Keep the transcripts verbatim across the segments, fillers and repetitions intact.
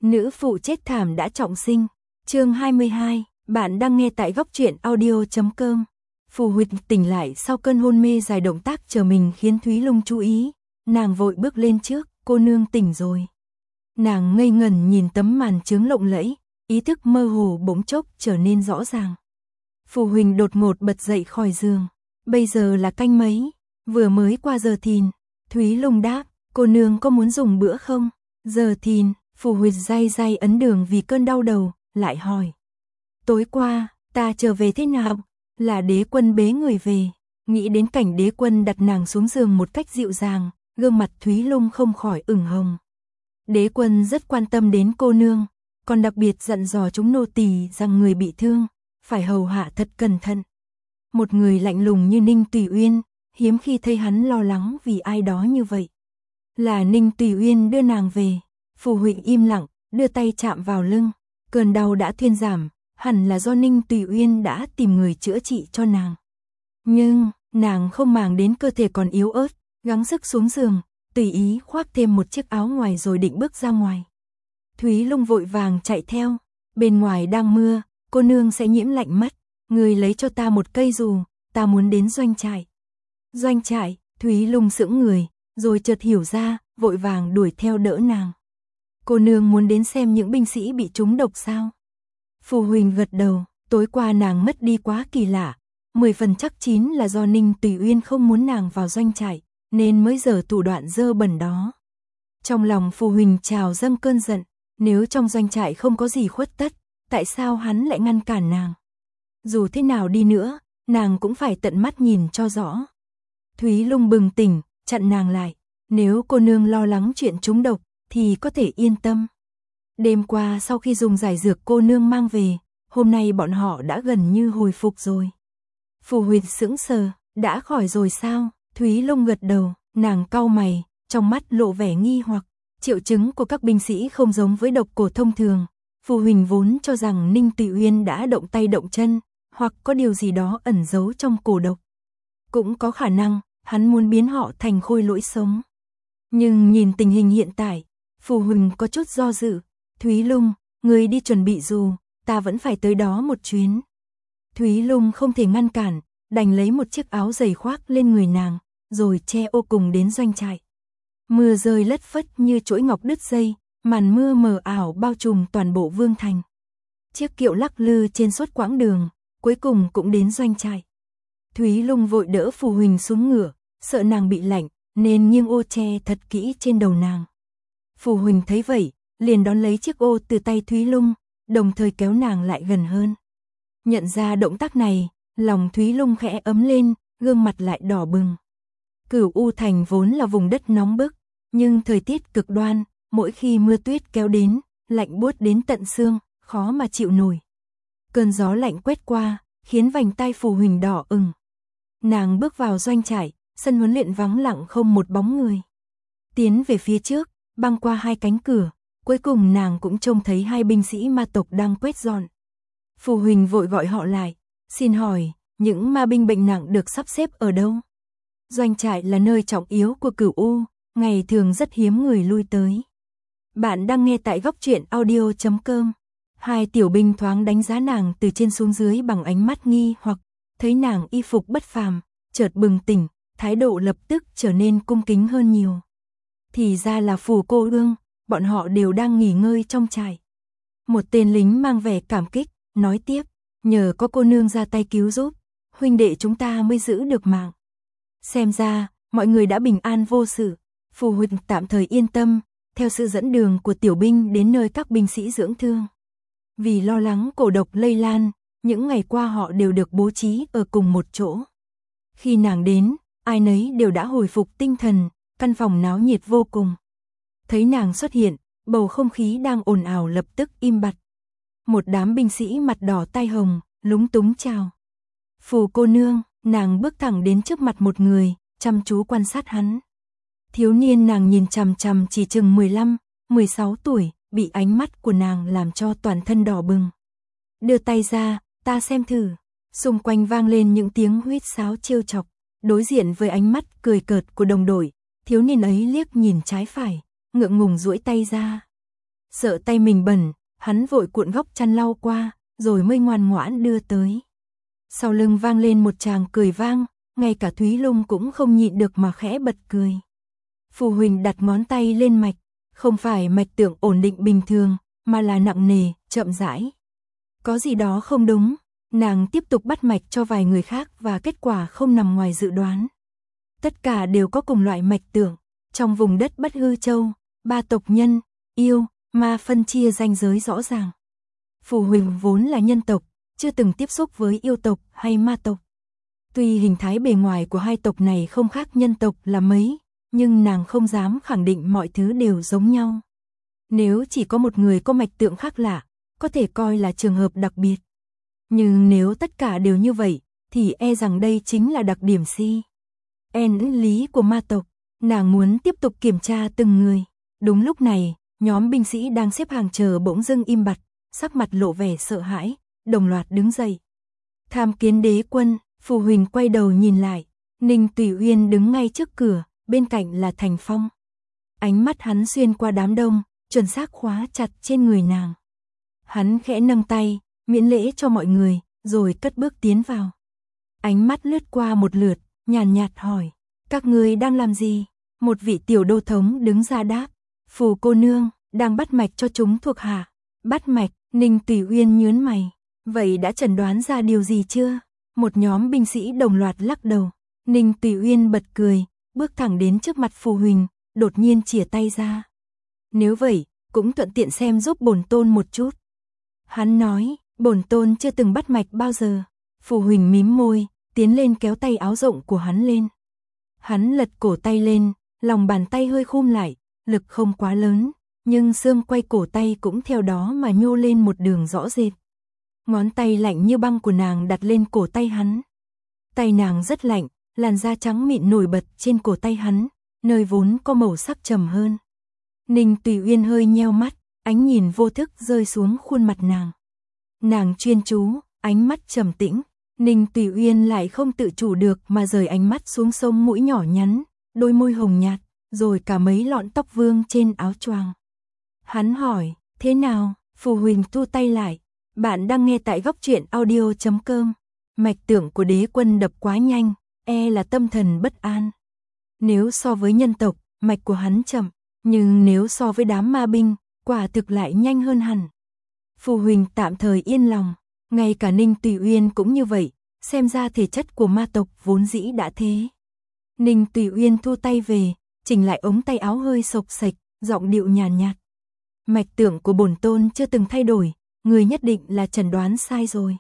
Nữ phụ chết thảm đã trọng sinh. Chương hai mươi hai, bạn đang nghe tại góc truyện audio chấm com. Phù Huyệt tỉnh lại sau cơn hôn mê dài, động tác chờ mình khiến Thúy Lung chú ý. Nàng vội bước lên trước, cô nương tỉnh rồi. Nàng ngây ngẩn nhìn tấm màn chướng lộng lẫy, ý thức mơ hồ bỗng chốc trở nên rõ ràng. Phù Huỳnh đột ngột bật dậy khỏi giường. Bây giờ là canh mấy? Vừa mới qua giờ thìn. Thúy Lung đáp, cô nương có muốn dùng bữa không? Giờ thìn. Phù Huyệt day day ấn đường vì cơn đau đầu, lại hỏi. Tối qua, ta trở về thế nào? Là Đế Quân bế người về. Nghĩ đến cảnh Đế Quân đặt nàng xuống giường một cách dịu dàng, gương mặt Thúy Lung không khỏi ửng hồng. Đế Quân rất quan tâm đến cô nương, còn đặc biệt dặn dò chúng nô tỳ rằng người bị thương phải hầu hạ thật cẩn thận. Một người lạnh lùng như Ninh Tùy Uyên, hiếm khi thấy hắn lo lắng vì ai đó như vậy. Là Ninh Tùy Uyên đưa nàng về. Phù Huỳnh im lặng, đưa tay chạm vào lưng. Cơn đau đã thuyên giảm, hẳn là do Ninh Tùy Uyên đã tìm người chữa trị cho nàng. Nhưng, nàng không màng đến cơ thể còn yếu ớt, gắng sức xuống giường, tùy ý khoác thêm một chiếc áo ngoài rồi định bước ra ngoài. Thúy Lung vội vàng chạy theo. Bên ngoài đang mưa, cô nương sẽ nhiễm lạnh mất. Người lấy cho ta một cây dù, ta muốn đến doanh trại. Doanh trại, Thúy Lung sững người, rồi chợt hiểu ra, vội vàng đuổi theo đỡ nàng. Cô nương muốn đến xem những binh sĩ bị trúng độc sao? Phù Huỳnh gật đầu, tối qua nàng mất đi quá kỳ lạ, mười phần chắc chín là do Ninh Tùy Uyên không muốn nàng vào doanh trại, nên mới giở thủ đoạn dơ bẩn đó. Trong lòng Phù Huỳnh trào dâng cơn giận, nếu trong doanh trại không có gì khuất tất, tại sao hắn lại ngăn cản nàng? Dù thế nào đi nữa, nàng cũng phải tận mắt nhìn cho rõ. Thúy Lung bừng tỉnh, chặn nàng lại, nếu cô nương lo lắng chuyện trúng độc, thì có thể yên tâm. Đêm qua sau khi dùng giải dược cô nương mang về, hôm nay bọn họ đã gần như hồi phục rồi. Phù Huyệt sững sờ, đã khỏi rồi sao? Thúy Lung gật đầu, nàng cau mày, trong mắt lộ vẻ nghi hoặc. Triệu chứng của các binh sĩ không giống với độc cổ thông thường. Phù Huỳnh vốn cho rằng Ninh Tùy Uyên đã động tay động chân, hoặc có điều gì đó ẩn giấu trong cổ độc. Cũng có khả năng, hắn muốn biến họ thành khôi lỗi sống. Nhưng nhìn tình hình hiện tại, Phù Huỳnh có chút do dự. Thúy Lung, người đi chuẩn bị dù, ta vẫn phải tới đó một chuyến. Thúy Lung không thể ngăn cản, đành lấy một chiếc áo dày khoác lên người nàng, rồi che ô cùng đến doanh trại. Mưa rơi lất phất như chuỗi ngọc đứt dây, màn mưa mờ ảo bao trùm toàn bộ Vương Thành. Chiếc kiệu lắc lư trên suốt quãng đường, cuối cùng cũng đến doanh trại. Thúy Lung vội đỡ Phù Huỳnh xuống ngựa, sợ nàng bị lạnh, nên nghiêng ô che thật kỹ trên đầu nàng. Phù Huỳnh thấy vậy, liền đón lấy chiếc ô từ tay Thúy Lung, đồng thời kéo nàng lại gần hơn. Nhận ra động tác này, lòng Thúy Lung khẽ ấm lên, gương mặt lại đỏ bừng. Cửu U Thành vốn là vùng đất nóng bức, nhưng thời tiết cực đoan, mỗi khi mưa tuyết kéo đến, lạnh buốt đến tận xương, khó mà chịu nổi. Cơn gió lạnh quét qua, khiến vành tai Phù Huỳnh đỏ ửng. Nàng bước vào doanh trại, sân huấn luyện vắng lặng không một bóng người. Tiến về phía trước, băng qua hai cánh cửa, cuối cùng nàng cũng trông thấy hai binh sĩ ma tộc đang quét dọn. Phù Huỳnh vội gọi họ lại, xin hỏi, những ma binh bệnh nặng được sắp xếp ở đâu? Doanh trại là nơi trọng yếu của Cửu U, ngày thường rất hiếm người lui tới. Bạn đang nghe tại góc truyện audio chấm com. Hai tiểu binh thoáng đánh giá nàng từ trên xuống dưới bằng ánh mắt nghi hoặc, thấy nàng y phục bất phàm, chợt bừng tỉnh, thái độ lập tức trở nên cung kính hơn nhiều. Thì ra là Phù cô nương, bọn họ đều đang nghỉ ngơi trong trại. Một tên lính mang vẻ cảm kích, nói tiếp, nhờ có cô nương ra tay cứu giúp, huynh đệ chúng ta mới giữ được mạng. Xem ra, mọi người đã bình an vô sự. Phù Huỳnh tạm thời yên tâm, theo sự dẫn đường của tiểu binh đến nơi các binh sĩ dưỡng thương. Vì lo lắng cổ độc lây lan, những ngày qua họ đều được bố trí ở cùng một chỗ. Khi nàng đến, ai nấy đều đã hồi phục tinh thần, căn phòng náo nhiệt vô cùng. Thấy nàng xuất hiện, bầu không khí đang ồn ào lập tức im bặt. Một đám binh sĩ mặt đỏ tai hồng, lúng túng chào. Phù cô nương, nàng bước thẳng đến trước mặt một người, chăm chú quan sát hắn. Thiếu niên nàng nhìn chằm chằm chỉ chừng mười lăm, mười sáu tuổi, bị ánh mắt của nàng làm cho toàn thân đỏ bừng. Đưa tay ra, ta xem thử. Xung quanh vang lên những tiếng huýt sáo trêu chọc. Đối diện với ánh mắt cười cợt của đồng đội, thiếu niên ấy liếc nhìn trái phải, ngượng ngùng duỗi tay ra. Sợ tay mình bẩn, hắn vội cuộn góc chăn lau qua, rồi mới ngoan ngoãn đưa tới. Sau lưng vang lên một tràng cười vang, ngay cả Thúy Lung cũng không nhịn được mà khẽ bật cười. Phù Huỳnh đặt ngón tay lên mạch, không phải mạch tượng ổn định bình thường, mà là nặng nề, chậm rãi. Có gì đó không đúng, nàng tiếp tục bắt mạch cho vài người khác và kết quả không nằm ngoài dự đoán. Tất cả đều có cùng loại mạch tượng, trong vùng đất Bất Hư Châu, ba tộc nhân, yêu, ma phân chia ranh giới rõ ràng. Phù Huỳnh vốn là nhân tộc, chưa từng tiếp xúc với yêu tộc hay ma tộc. Tuy hình thái bề ngoài của hai tộc này không khác nhân tộc là mấy, nhưng nàng không dám khẳng định mọi thứ đều giống nhau. Nếu chỉ có một người có mạch tượng khác lạ, có thể coi là trường hợp đặc biệt. Nhưng nếu tất cả đều như vậy, thì e rằng đây chính là đặc điểm si. En lý của ma tộc, nàng muốn tiếp tục kiểm tra từng người. Đúng lúc này, nhóm binh sĩ đang xếp hàng chờ bỗng dưng im bặt, sắc mặt lộ vẻ sợ hãi, đồng loạt đứng dậy. Tham kiến đế quân, Phù Huỳnh quay đầu nhìn lại, Ninh Tùy Uyên đứng ngay trước cửa, bên cạnh là Thành Phong. Ánh mắt hắn xuyên qua đám đông, chuẩn xác khóa chặt trên người nàng. Hắn khẽ nâng tay, miễn lễ cho mọi người, rồi cất bước tiến vào. Ánh mắt lướt qua một lượt, nhàn nhạt hỏi, các ngươi đang làm gì? Một vị tiểu đô thống đứng ra đáp, Phù cô nương, đang bắt mạch cho chúng thuộc hạ. Bắt mạch, Ninh Tùy Uyên nhướng mày, vậy đã chẩn đoán ra điều gì chưa? Một nhóm binh sĩ đồng loạt lắc đầu. Ninh Tùy Uyên bật cười, bước thẳng đến trước mặt Phù Huỳnh, đột nhiên chìa tay ra. Nếu vậy, cũng thuận tiện xem giúp bổn tôn một chút. Hắn nói, bổn tôn chưa từng bắt mạch bao giờ. Phù Huỳnh mím môi, tiến lên kéo tay áo rộng của hắn lên. Hắn lật cổ tay lên, lòng bàn tay hơi khum lại, lực không quá lớn, nhưng xương quay cổ tay cũng theo đó mà nhô lên một đường rõ rệt. Ngón tay lạnh như băng của nàng đặt lên cổ tay hắn. Tay nàng rất lạnh, làn da trắng mịn nổi bật trên cổ tay hắn, nơi vốn có màu sắc trầm hơn. Ninh Tùy Uyên hơi nheo mắt, ánh nhìn vô thức rơi xuống khuôn mặt nàng. Nàng chuyên chú, ánh mắt trầm tĩnh. Ninh Tùy Uyên lại không tự chủ được mà rời ánh mắt xuống sống mũi nhỏ nhắn, đôi môi hồng nhạt, rồi cả mấy lọn tóc vương trên áo choàng. Hắn hỏi, thế nào? Phù Huỳnh thu tay lại. Bạn đang nghe tại góc truyện audio chấm com. Mạch tưởng của đế quân đập quá nhanh, e là tâm thần bất an. Nếu so với nhân tộc, mạch của hắn chậm, nhưng nếu so với đám ma binh, quả thực lại nhanh hơn hẳn. Phù Huỳnh tạm thời yên lòng, ngay cả Ninh Tùy Uyên cũng như vậy, xem ra thể chất của ma tộc vốn dĩ đã thế. Ninh Tùy Uyên thu tay về, chỉnh lại ống tay áo hơi xộc xệch, giọng điệu nhàn nhạt. Mạch tưởng của bổn tôn chưa từng thay đổi, người nhất định là chẩn đoán sai rồi.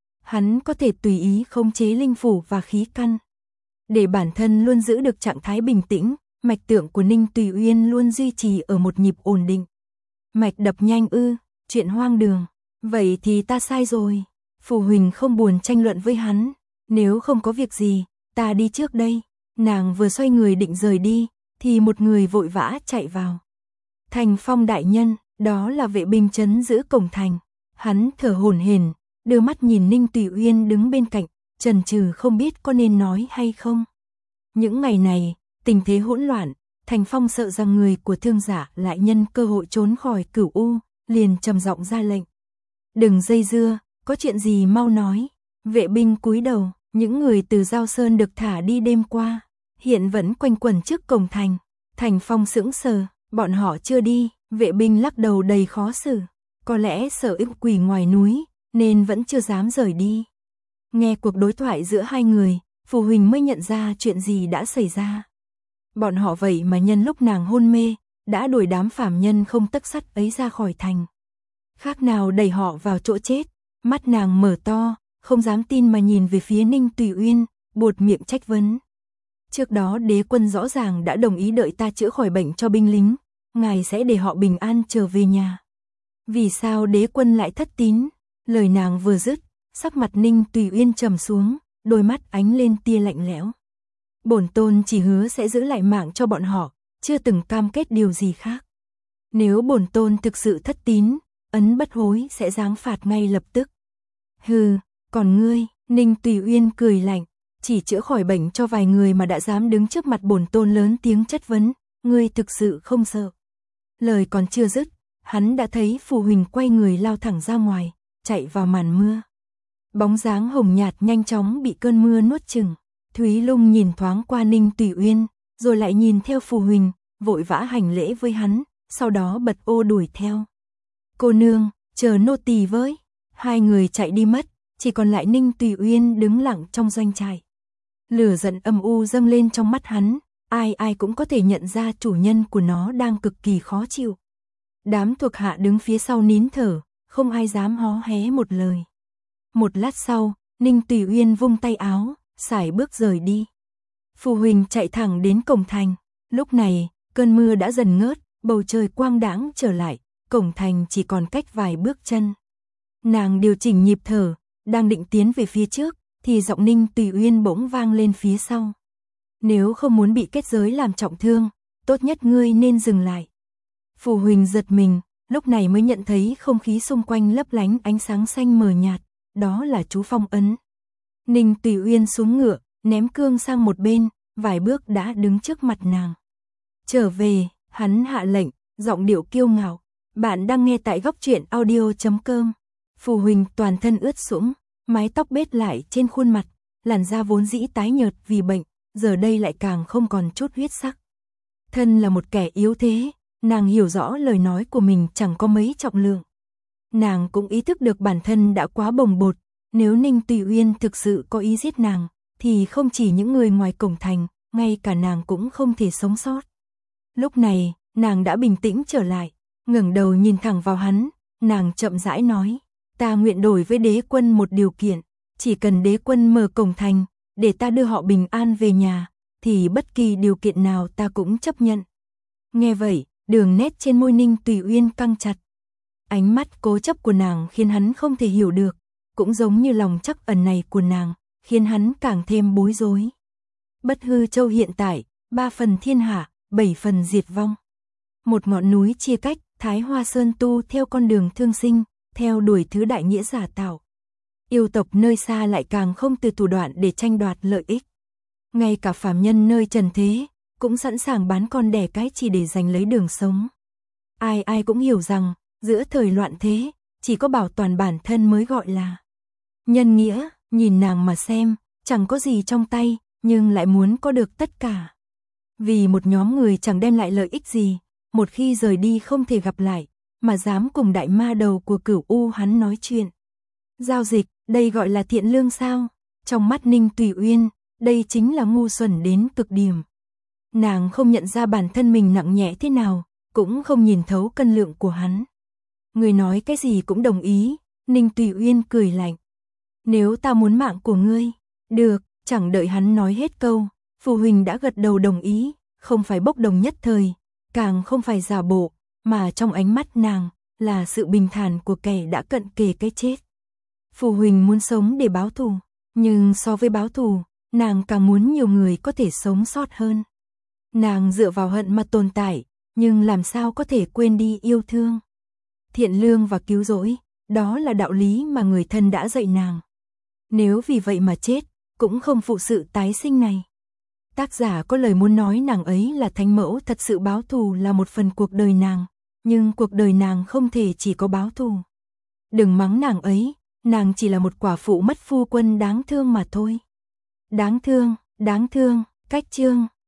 Hắn có thể tùy ý khống chế linh phủ và khí căn. Để bản thân luôn giữ được trạng thái bình tĩnh, mạch tượng của Ninh Tùy Uyên luôn duy trì ở một nhịp ổn định. Mạch đập nhanh ư, chuyện hoang đường. Vậy thì ta sai rồi. Phù Huỳnh không buồn tranh luận với hắn. Nếu không có việc gì, ta đi trước đây. Nàng vừa xoay người định rời đi, thì một người vội vã chạy vào. Thành Phong đại nhân, đó là vệ binh trấn giữ cổng thành. Hắn thở hổn hển, đưa mắt nhìn Ninh Tùy Uyên đứng bên cạnh, chần chừ không biết có nên nói hay không. Những ngày này, tình thế hỗn loạn, Thành Phong sợ rằng người của thương giả lại nhân cơ hội trốn khỏi Cửu U, liền trầm giọng ra lệnh. Đừng dây dưa, có chuyện gì mau nói. Vệ binh cúi đầu, những người từ Giao Sơn được thả đi đêm qua, hiện vẫn quanh quẩn trước cổng thành. Thành Phong sững sờ, bọn họ chưa đi, vệ binh lắc đầu đầy khó xử. Có lẽ sợ ức quỷ ngoài núi, nên vẫn chưa dám rời đi. Nghe cuộc đối thoại giữa hai người, Phù Huỳnh mới nhận ra chuyện gì đã xảy ra. Bọn họ vậy mà nhân lúc nàng hôn mê, đã đuổi đám phàm nhân không tấc sắt ấy ra khỏi thành. Khác nào đẩy họ vào chỗ chết. Mắt nàng mở to, không dám tin mà nhìn về phía Ninh Tùy Uyên, buột miệng trách vấn. Trước đó đế quân rõ ràng đã đồng ý đợi ta chữa khỏi bệnh cho binh lính, ngài sẽ để họ bình an trở về nhà. Vì sao đế quân lại thất tín? Lời nàng vừa dứt, sắc mặt Ninh Tùy Uyên trầm xuống, đôi mắt ánh lên tia lạnh lẽo. Bổn tôn chỉ hứa sẽ giữ lại mạng cho bọn họ, chưa từng cam kết điều gì khác. Nếu bổn tôn thực sự thất tín, ấn bất hối sẽ giáng phạt ngay lập tức. Hừ, còn ngươi? Ninh Tùy Uyên cười lạnh, chỉ chữa khỏi bệnh cho vài người mà đã dám đứng trước mặt bổn tôn lớn tiếng chất vấn, ngươi thực sự không sợ? Lời còn chưa dứt, hắn đã thấy Phù Huỳnh quay người lao thẳng ra ngoài, chạy vào màn mưa. Bóng dáng hồng nhạt nhanh chóng bị cơn mưa nuốt chửng. Thúy Lung nhìn thoáng qua Ninh Tùy Uyên, rồi lại nhìn theo Phù Huỳnh, vội vã hành lễ với hắn, sau đó bật ô đuổi theo. Cô nương, chờ nô tỳ với. Hai người chạy đi mất, chỉ còn lại Ninh Tùy Uyên đứng lặng trong doanh trại. Lửa giận âm u dâng lên trong mắt hắn, ai ai cũng có thể nhận ra chủ nhân của nó đang cực kỳ khó chịu. Đám thuộc hạ đứng phía sau nín thở, không ai dám hó hé một lời. Một lát sau, Ninh Tùy Uyên vung tay áo, sải bước rời đi. Phù Huỳnh chạy thẳng đến cổng thành. Lúc này, cơn mưa đã dần ngớt, bầu trời quang đãng trở lại, cổng thành chỉ còn cách vài bước chân. Nàng điều chỉnh nhịp thở, đang định tiến về phía trước, thì giọng Ninh Tùy Uyên bỗng vang lên phía sau. Nếu không muốn bị kết giới làm trọng thương, tốt nhất ngươi nên dừng lại. Phù Huỳnh giật mình, lúc này mới nhận thấy không khí xung quanh lấp lánh ánh sáng xanh mờ nhạt, đó là chú phong ấn. Ninh Tùy Uyên xuống ngựa, ném cương sang một bên, vài bước đã đứng trước mặt nàng. Trở về, hắn hạ lệnh, giọng điệu kiêu ngạo. Bạn đang nghe tại góc truyện audio chấm com. Phù Huỳnh toàn thân ướt sũng, mái tóc bết lại trên khuôn mặt, làn da vốn dĩ tái nhợt vì bệnh, giờ đây lại càng không còn chút huyết sắc. Thân là một kẻ yếu thế, nàng hiểu rõ lời nói của mình chẳng có mấy trọng lượng. Nàng cũng ý thức được bản thân đã quá bồng bột, nếu Ninh Tùy Uyên thực sự có ý giết nàng, thì không chỉ những người ngoài cổng thành, ngay cả nàng cũng không thể sống sót. Lúc này, nàng đã bình tĩnh trở lại, ngẩng đầu nhìn thẳng vào hắn, nàng chậm rãi nói, ta nguyện đổi với đế quân một điều kiện, chỉ cần đế quân mở cổng thành, để ta đưa họ bình an về nhà, thì bất kỳ điều kiện nào ta cũng chấp nhận. Nghe vậy, đường nét trên môi Ninh Tùy Uyên căng chặt. Ánh mắt cố chấp của nàng khiến hắn không thể hiểu được, cũng giống như lòng trắc ẩn này của nàng, khiến hắn càng thêm bối rối. Bất hư châu hiện tại, ba phần thiên hạ, bảy phần diệt vong. Một ngọn núi chia cách, Thái Hoa Sơn tu theo con đường thương sinh, theo đuổi thứ đại nghĩa giả tạo. Yêu tộc nơi xa lại càng không từ thủ đoạn để tranh đoạt lợi ích. Ngay cả phàm nhân nơi trần thế, cũng sẵn sàng bán con đẻ cái chỉ để giành lấy đường sống. Ai ai cũng hiểu rằng, giữa thời loạn thế, chỉ có bảo toàn bản thân mới gọi là nhân nghĩa. Nhìn nàng mà xem, chẳng có gì trong tay, nhưng lại muốn có được tất cả. Vì một nhóm người chẳng đem lại lợi ích gì, một khi rời đi không thể gặp lại, mà dám cùng đại ma đầu của Cửu U hắn nói chuyện. Giao dịch, đây gọi là thiện lương sao? Trong mắt Ninh Tùy Uyên, đây chính là ngu xuẩn đến cực điểm. Nàng không nhận ra bản thân mình nặng nhẹ thế nào, cũng không nhìn thấu cân lượng của hắn. Người nói cái gì cũng đồng ý, Ninh Tùy Uyên cười lạnh. Nếu ta muốn mạng của ngươi, được, chẳng đợi hắn nói hết câu, Phù Huỳnh đã gật đầu đồng ý, không phải bốc đồng nhất thời, càng không phải giả bộ, mà trong ánh mắt nàng là sự bình thản của kẻ đã cận kề cái chết. Phù Huỳnh muốn sống để báo thù, nhưng so với báo thù, nàng càng muốn nhiều người có thể sống sót hơn. Nàng dựa vào hận mà tồn tại, nhưng làm sao có thể quên đi yêu thương. Thiện lương và cứu rỗi, đó là đạo lý mà người thân đã dạy nàng. Nếu vì vậy mà chết, cũng không phụ sự tái sinh này. Tác giả có lời muốn nói nàng ấy là thánh mẫu thật sự báo thù là một phần cuộc đời nàng, nhưng cuộc đời nàng không thể chỉ có báo thù. Đừng mắng nàng ấy, nàng chỉ là một quả phụ mất phu quân đáng thương mà thôi. Đáng thương, đáng thương, cách chương.